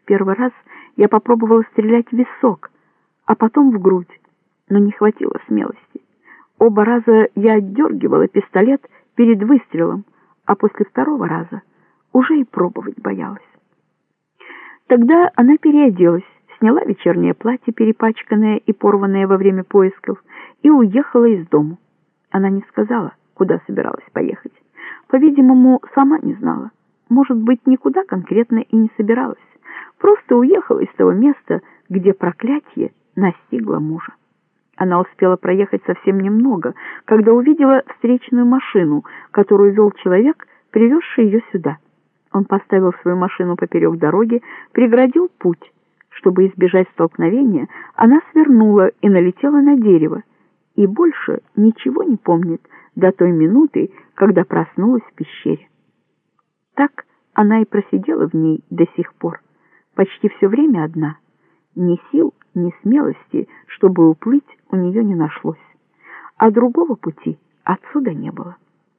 первый раз я попробовала стрелять в висок, а потом в грудь, но не хватило смелости. Оба раза я отдергивала пистолет перед выстрелом, а после второго раза уже и пробовать боялась. Тогда она переоделась, сняла вечернее платье, перепачканное и порванное во время поисков, и уехала из дому. Она не сказала, куда собиралась поехать. По-видимому, сама не знала. Может быть, никуда конкретно и не собиралась. Просто уехала из того места, где проклятие настигло мужа. Она успела проехать совсем немного, когда увидела встречную машину, которую вел человек, привезший ее сюда. Он поставил свою машину поперек дороги, преградил путь. Чтобы избежать столкновения, она свернула и налетела на дерево, и больше ничего не помнит до той минуты, когда проснулась в пещере. Так она и просидела в ней до сих пор, почти все время одна. Ни сил, ни смелости, чтобы уплыть, у нее не нашлось, а другого пути отсюда не было.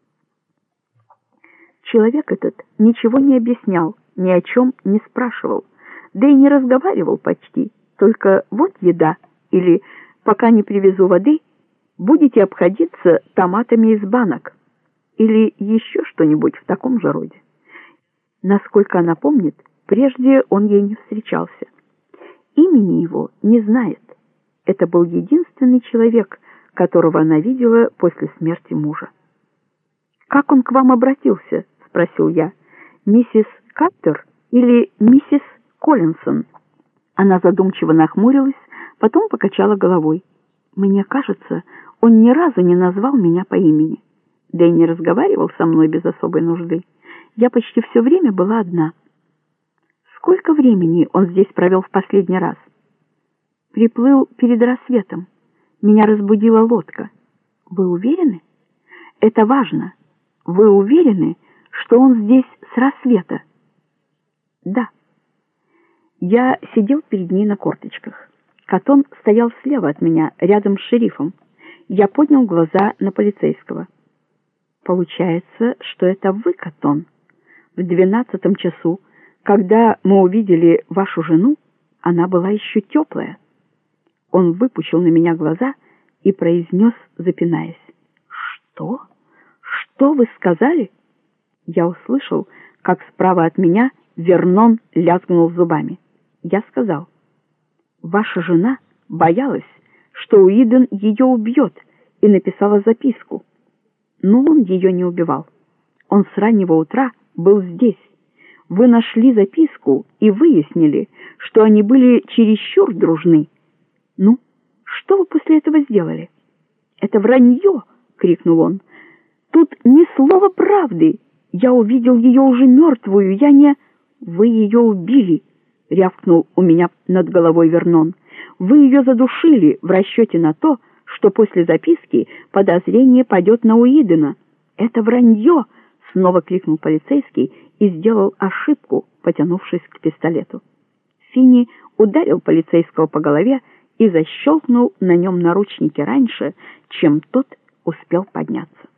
Человек этот ничего не объяснял, ни о чем не спрашивал, да и не разговаривал почти, только «вот еда» или «пока не привезу воды, будете обходиться томатами из банок» или еще что-нибудь в таком же роде. Насколько она помнит, прежде он ей не встречался. Имени его не знает. Это был единственный человек, которого она видела после смерти мужа. «Как он к вам обратился?» — спросил я. «Миссис Каттер или миссис Коллинсон?» Она задумчиво нахмурилась, потом покачала головой. «Мне кажется, он ни разу не назвал меня по имени, да и не разговаривал со мной без особой нужды. Я почти все время была одна». «Сколько времени он здесь провел в последний раз?» «Приплыл перед рассветом. Меня разбудила лодка». «Вы уверены?» «Это важно. Вы уверены, что он здесь с рассвета?» «Да». Я сидел перед ней на корточках. Катон стоял слева от меня, рядом с шерифом. Я поднял глаза на полицейского. «Получается, что это вы, Катон. В 12 часу, когда мы увидели вашу жену, она была еще теплая». Он выпучил на меня глаза и произнес, запинаясь: «Что? Что вы сказали?» Я услышал, как справа от меня Вернон лязгнул зубами. Я сказал: «Ваша жена боялась, что Уидон ее убьет, и написала записку. Но он ее не убивал. Он с раннего утра был здесь. Вы нашли записку и выяснили, что они были чересчур дружны. Ну, что вы после этого сделали?» «Это вранье!» — крикнул он. «Тут ни слова правды. Я увидел ее уже мертвую. Я не...» «Вы ее убили!» — рявкнул у меня над головой Вернон. «Вы ее задушили в расчете на то, что после записки подозрение пойдет на Уидона. Это вранье!» — снова крикнул полицейский и сделал ошибку, потянувшись к пистолету. Финни ударил полицейского по голове и защелкнул на нем наручники раньше, чем тот успел подняться.